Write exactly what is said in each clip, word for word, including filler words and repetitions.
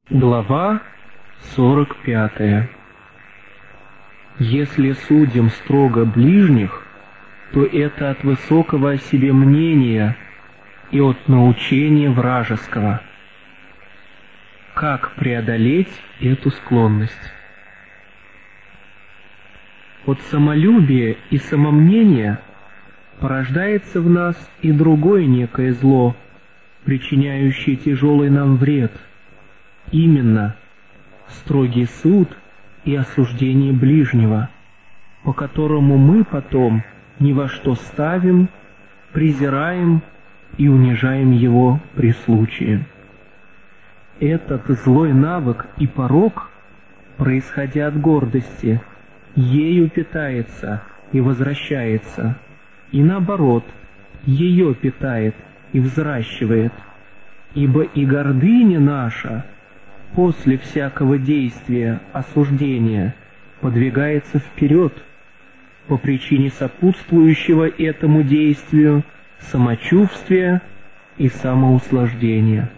Глава сорок пятая. Если судим строго ближних, то это от высокого о себе мнения и от научения вражеского. Как преодолеть эту склонность? От самолюбия и самомнения порождается в нас и другое некое зло, причиняющее тяжелый нам вред. Именно строгий суд и осуждение ближнего, по которому мы потом ни во что ставим, презираем и унижаем его при случае. Этот злой навык и порок, происходя от гордости, ею питается и возвращается, и наоборот, ее питает и взращивает, ибо и гордыня наша после всякого действия, осуждения, подвигается вперед по причине сопутствующего этому действию самочувствия и самоуслаждения.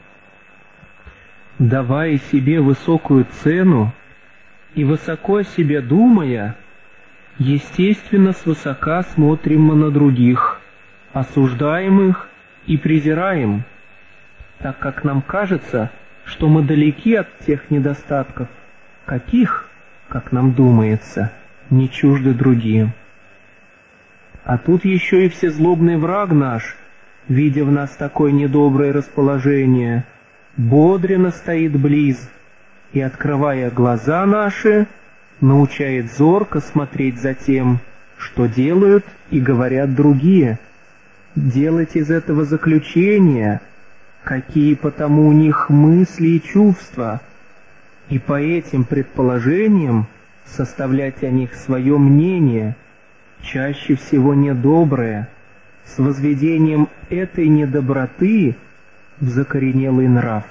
Давая себе высокую цену и высоко о себе думая, естественно, свысока смотрим мы на других, осуждаем их и презираем, так как нам кажется, что мы далеки от тех недостатков, каких, как нам думается, не чужды другие. А тут еще и всезлобный враг наш, видя в нас такое недоброе расположение, бодренно стоит близ и, открывая глаза наши, научает зорко смотреть за тем, что делают и говорят другие, делать из этого заключения, какие потому у них мысли и чувства, и по этим предположениям составлять о них свое мнение, чаще всего недоброе, с возведением этой недоброты в закоренелый нрав.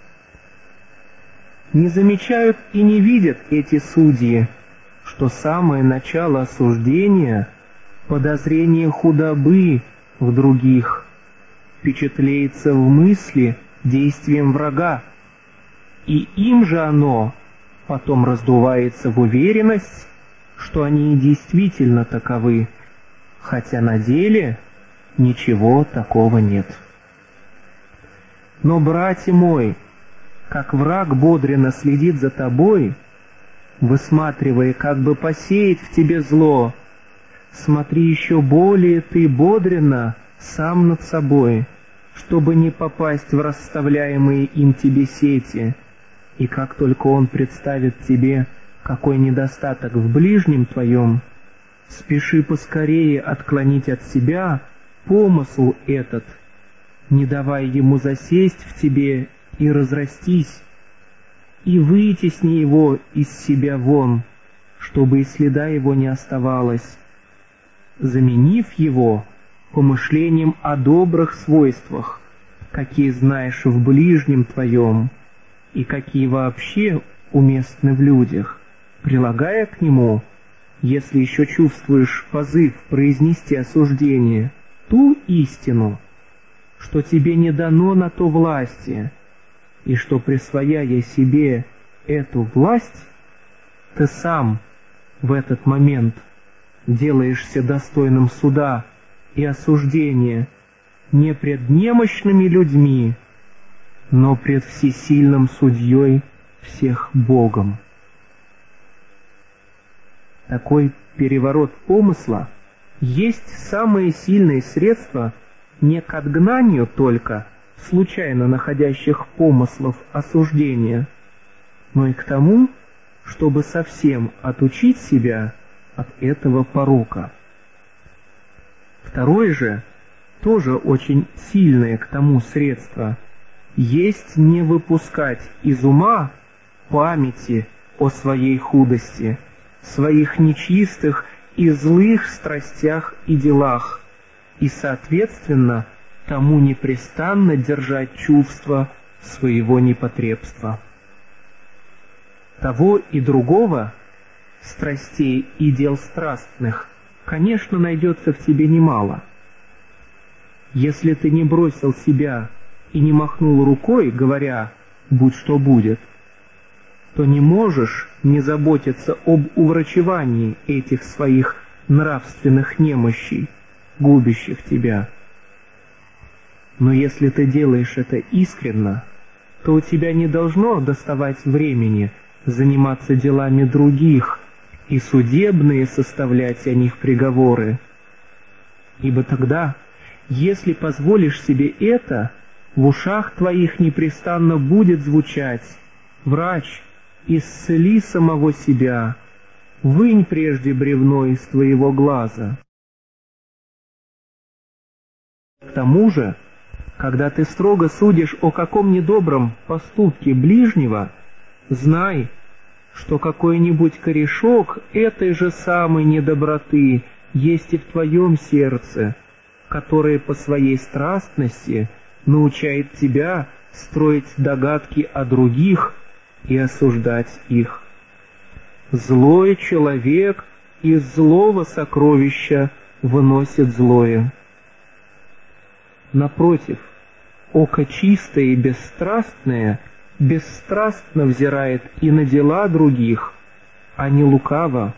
Не замечают и не видят эти судьи, что самое начало осуждения — подозрение худобы в других, впечатляется в мысли действием врага, и им же оно потом раздувается в уверенность, что они и действительно таковы, хотя на деле ничего такого нет. Но, братья мой, как враг бодренно следит за тобой, высматривая, как бы посеять в тебе зло, смотри еще более ты бодренно сам над собой, чтобы не попасть в расставляемые им тебе сети, и как только он представит тебе какой недостаток в ближнем твоем, спеши поскорее отклонить от себя помысл этот, не давая ему засесть в тебе и разрастись, и вытесни его из себя вон, чтобы и следа его не оставалось, заменив его помышлением о добрых свойствах, какие знаешь в ближнем твоем, и какие вообще уместны в людях, прилагая к нему, если еще чувствуешь позыв произнести осуждение, ту истину, что тебе не дано на то власти, и что, присвояя себе эту власть, ты сам в этот момент делаешься достойным суда и осуждения не пред немощными людьми, но пред всесильным судьей всех Богом. Такой переворот помысла есть самые сильные средства не к отгнанию только случайно находящих помыслов осуждения, но и к тому, чтобы совсем отучить себя от этого порока. Второе же, тоже очень сильное к тому средство, есть не выпускать из ума памяти о своей худости, своих нечистых и злых страстях и делах, и, соответственно, тому непрестанно держать чувство своего непотребства. Того и другого, страстей и дел страстных, конечно, найдется в тебе немало. Если ты не бросил себя и не махнул рукой, говоря «будь что будет», то не можешь не заботиться об уврачевании этих своих нравственных немощей, губящих тебя. Но если ты делаешь это искренно, то у тебя не должно доставать времени заниматься делами других и судебные составлять о них приговоры. Ибо тогда, если позволишь себе это, в ушах твоих непрестанно будет звучать: «Врач, исцели самого себя, вынь прежде бревно из твоего глаза». К тому же, когда ты строго судишь о каком недобром поступке ближнего, знай, что какой-нибудь корешок этой же самой недоброты есть и в твоем сердце, которое по своей страстности научает тебя строить догадки о других и осуждать их. Злой человек из злого сокровища выносит злое. Напротив, око чистое и бесстрастное бесстрастно взирает и на дела других, а не лукаво.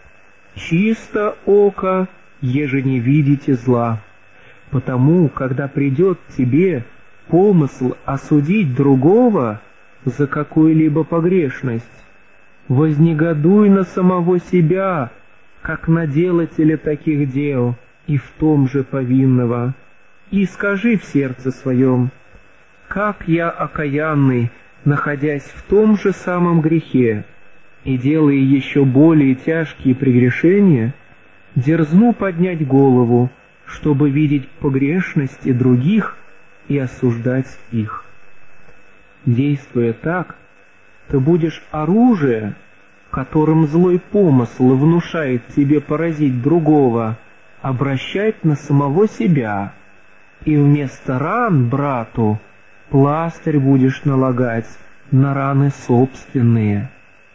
Чисто око, еже не видите зла, потому, когда придет тебе помысл осудить другого за какую-либо погрешность, вознегодуй на самого себя, как на делателя таких дел, и в том же повинного, и скажи в сердце своем: «Как я окаянный, находясь в том же самом грехе, и делая еще более тяжкие прегрешения, дерзну поднять голову, чтобы видеть погрешности других и осуждать их». Действуя так, ты будешь оружие, которым злой помысл внушает тебе поразить другого, обращать на самого себя, и вместо ран брату пластырь будешь налагать на раны собственные.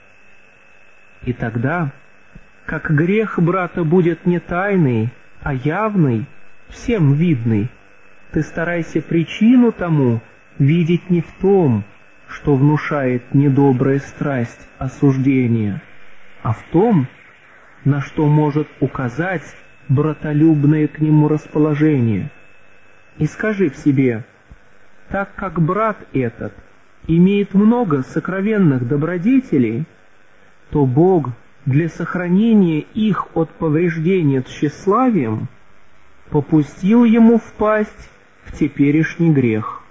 И тогда, как грех брата будет не тайный, а явный, всем видный, ты старайся причину тому видеть не в том, что внушает недобрая страсть осуждения, а в том, на что может указать братолюбное к нему расположение. И скажи в себе: так как брат этот имеет много сокровенных добродетелей, то Бог для сохранения их от повреждения тщеславием попустил ему впасть в теперешний грех.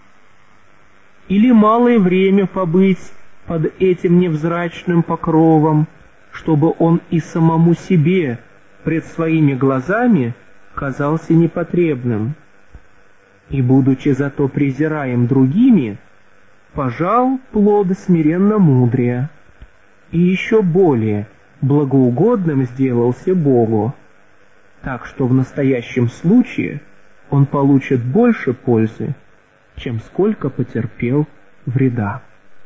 Или малое время побыть под этим невзрачным покровом, чтобы он и самому себе пред своими глазами казался непотребным, и, будучи зато презираем другими, пожал плод смиренно мудрия, и еще более благоугодным сделался Богу, так что в настоящем случае он получит больше пользы, чем сколько потерпел вреда.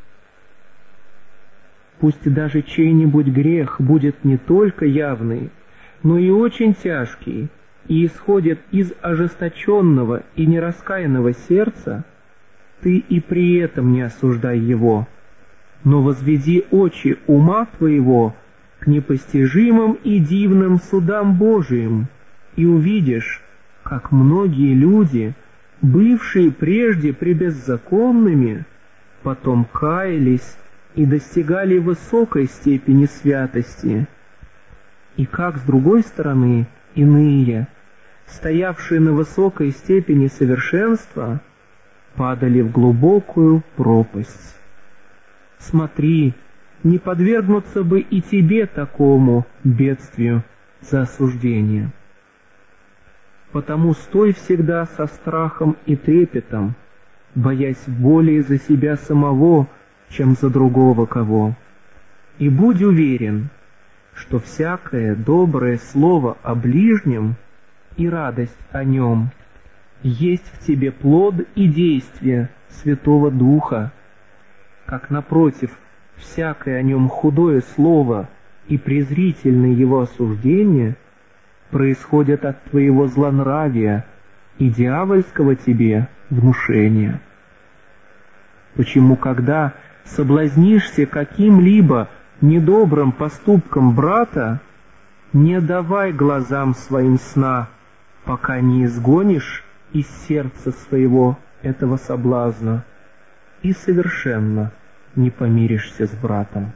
Пусть даже чей-нибудь грех будет не только явный, но и очень тяжкий, и исходит из ожесточенного и нераскаянного сердца, ты и при этом не осуждай его, но возведи очи ума твоего к непостижимым и дивным судам Божиим, и увидишь, как многие люди, бывшие прежде пребеззаконными, потом каялись и достигали высокой степени святости, и как, с другой стороны, иные, стоявшие на высокой степени совершенства, падали в глубокую пропасть. Смотри, не подвергнуться бы и тебе такому бедствию за осуждение. Потому стой всегда со страхом и трепетом, боясь более за себя самого, чем за другого кого. И будь уверен, что всякое доброе слово о ближнем и радость о нем есть в тебе плод и действие Святого Духа, как, напротив, всякое о нем худое слово и презрительное его осуждение происходят от твоего злонравия и дьявольского тебе внушения. Почему, когда соблазнишься каким-либо недобрым поступком брата, не давай глазам своим сна, пока не изгонишь из сердца своего этого соблазна, и совершенно не помиришься с братом.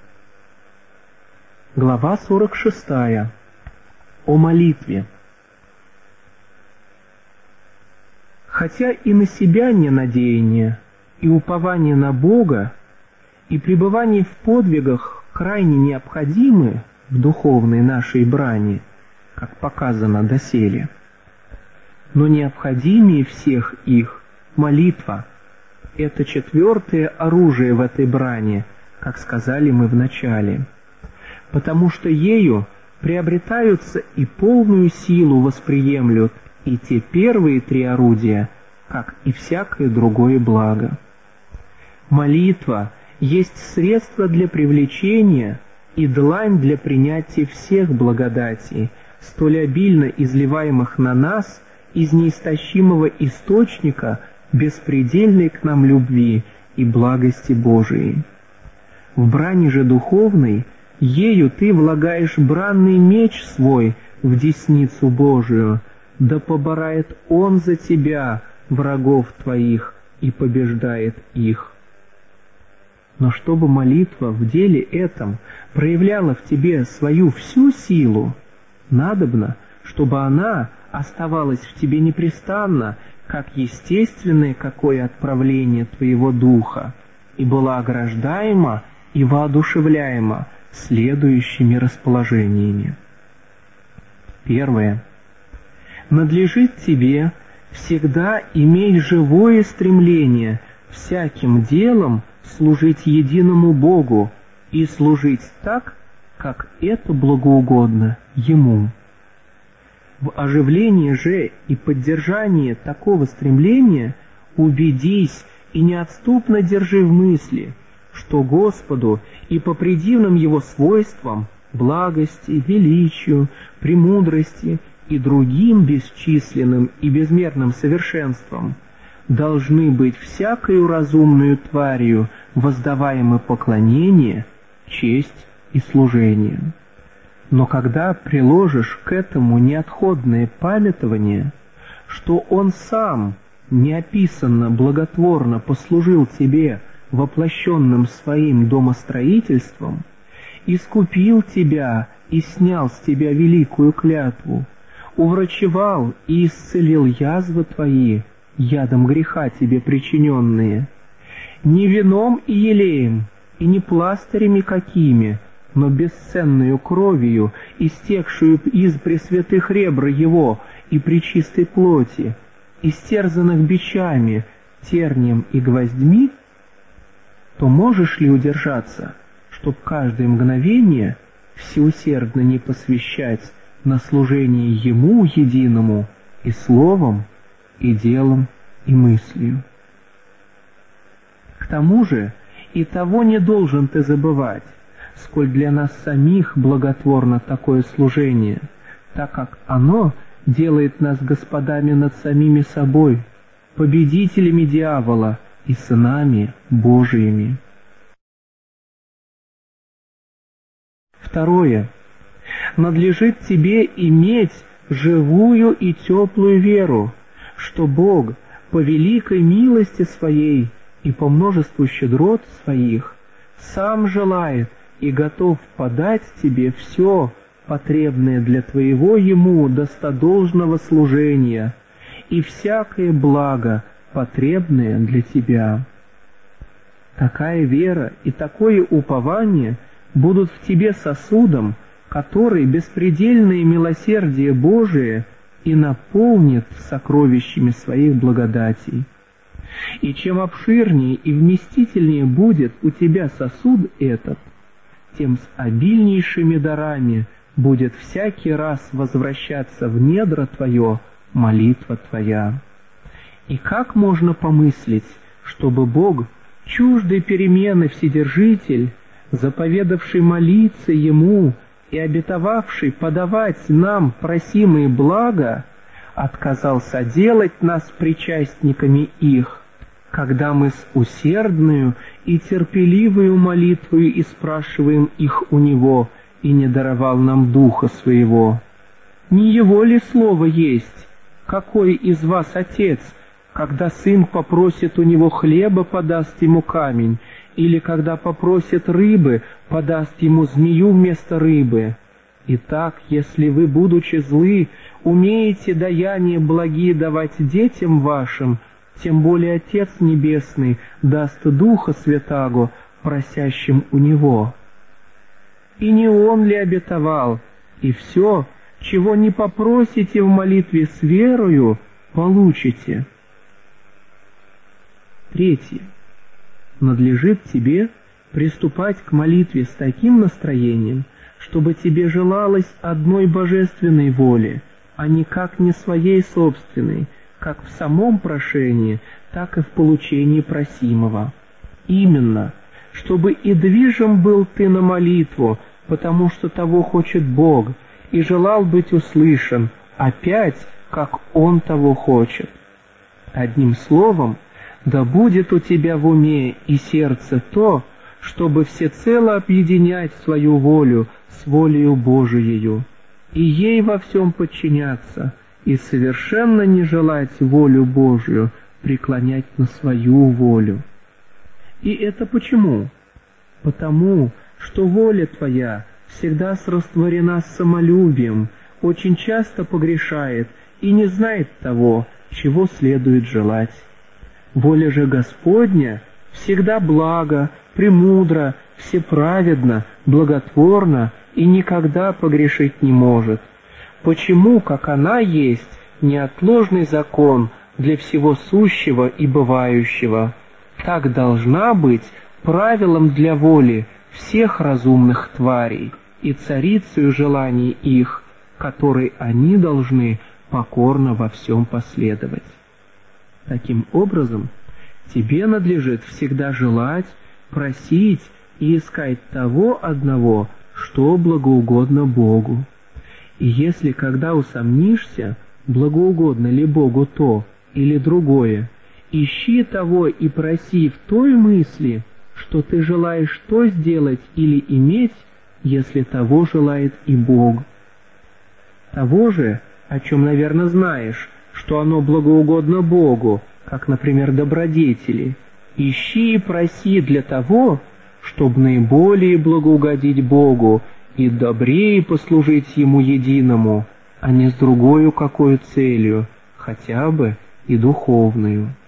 Глава сорок шестая. О молитве. Хотя и на себя не надеяние, и упование на Бога, и пребывание в подвигах крайне необходимы в духовной нашей брани, как показано доселе, но необходимее всех их молитва — это четвертое оружие в этой брани, как сказали мы в начале, потому что ею приобретаются и полную силу восприемлют и те первые три орудия, как и всякое другое благо. Молитва есть средство для привлечения и длань для принятия всех благодатей, столь обильно изливаемых на нас из неистощимого источника беспредельной к нам любви и благости Божией. В брани же духовной ею ты влагаешь бранный меч свой в десницу Божию, да поборает Он за тебя врагов твоих и побеждает их. Но чтобы молитва в деле этом проявляла в тебе свою всю силу, надобно, чтобы она оставалась в тебе непрестанно, как естественное какое отправление твоего духа, и была ограждаема и воодушевляема следующими расположениями. Первое. Надлежит тебе всегда иметь живое стремление всяким делом служить единому Богу и служить так, как это благоугодно Ему. В оживлении же и поддержании такого стремления убедись и неотступно держи в мысли, что Господу и по предивным Его свойствам, благости, величию, премудрости и другим бесчисленным и безмерным совершенствам должны быть всякою разумную тварью воздаваемы поклонение, честь и служение. Но когда приложишь к этому неотходное памятование, что Он сам неописанно благотворно послужил тебе воплощенным своим домостроительством, искупил тебя и снял с тебя великую клятву, уврачевал и исцелил язвы твои, ядом греха тебе причиненные, не вином и елеем, и не пластырями какими, но бесценную кровью, истекшую из пресвятых ребр Его и пречистой плоти, истерзанных бичами, тернием и гвоздьми, то можешь ли удержаться, чтоб каждое мгновение всеусердно не посвящать на служение Ему единому и словом, и делом, и мыслью? К тому же и того не должен ты забывать, сколь для нас самих благотворно такое служение, так как оно делает нас господами над самими собой, победителями дьявола и сынами Божиими. Второе. Надлежит тебе иметь живую и теплую веру, что Бог по великой милости Своей и по множеству щедрот Своих сам желает и готов подать тебе все потребное для твоего Ему достодолжного служения и всякое благо, потребное для тебя. Такая вера и такое упование будут в тебе сосудом, который беспредельное милосердие Божие и наполнит сокровищами своих благодатей. И чем обширнее и вместительнее будет у тебя сосуд этот, тем с обильнейшими дарами будет всякий раз возвращаться в недра твое молитва твоя. И как можно помыслить, чтобы Бог, чуждый перемены Вседержитель, заповедавший молиться Ему и обетовавший подавать нам просимые блага, отказался делать нас причастниками их, когда мы с усердную и терпеливою молитвою и спрашиваем их у Него, и не даровал нам Духа Своего? Не Его ли Слово есть? Какой из вас Отец, когда сын попросит у него хлеба, подаст ему камень, или когда попросит рыбы, подаст ему змею вместо рыбы? Итак, если вы, будучи злы, умеете даяния благие давать детям вашим, тем более Отец Небесный даст Духа Святаго просящим у Него. И не Он ли обетовал, и все, чего не попросите в молитве с верою, получите? Третье. Надлежит тебе приступать к молитве с таким настроением, чтобы тебе желалось одной божественной воли, а никак не своей собственной, как в самом прошении, так и в получении просимого. Именно, чтобы и движим был ты на молитву, потому что того хочет Бог, и желал быть услышан, опять, как Он того хочет. Одним словом, да будет у тебя в уме и сердце то, чтобы всецело объединять свою волю с волею Божиею, и ей во всем подчиняться, и совершенно не желать волю Божию преклонять на свою волю. И это почему? Потому, что воля твоя всегда срастворена с самолюбием, очень часто погрешает и не знает того, чего следует желать. Воля же Господня всегда блага, премудра, всеправедна, благотворна и никогда погрешить не может. Почему, как она есть, неотложный закон для всего сущего и бывающего, так должна быть правилом для воли всех разумных тварей и царицею желаний их, которой они должны покорно во всем последовать. Таким образом, тебе надлежит всегда желать, просить и искать того одного, что благоугодно Богу. И если когда усомнишься, благоугодно ли Богу то или другое, ищи того и проси в той мысли, что ты желаешь то сделать или иметь, если того желает и Бог. Того же, о чем, наверное, знаешь, что оно благоугодно Богу, как, например, добродетели, ищи и проси для того, чтобы наиболее благоугодить Богу и добрее послужить Ему единому, а не с другою какой целью, хотя бы и духовную.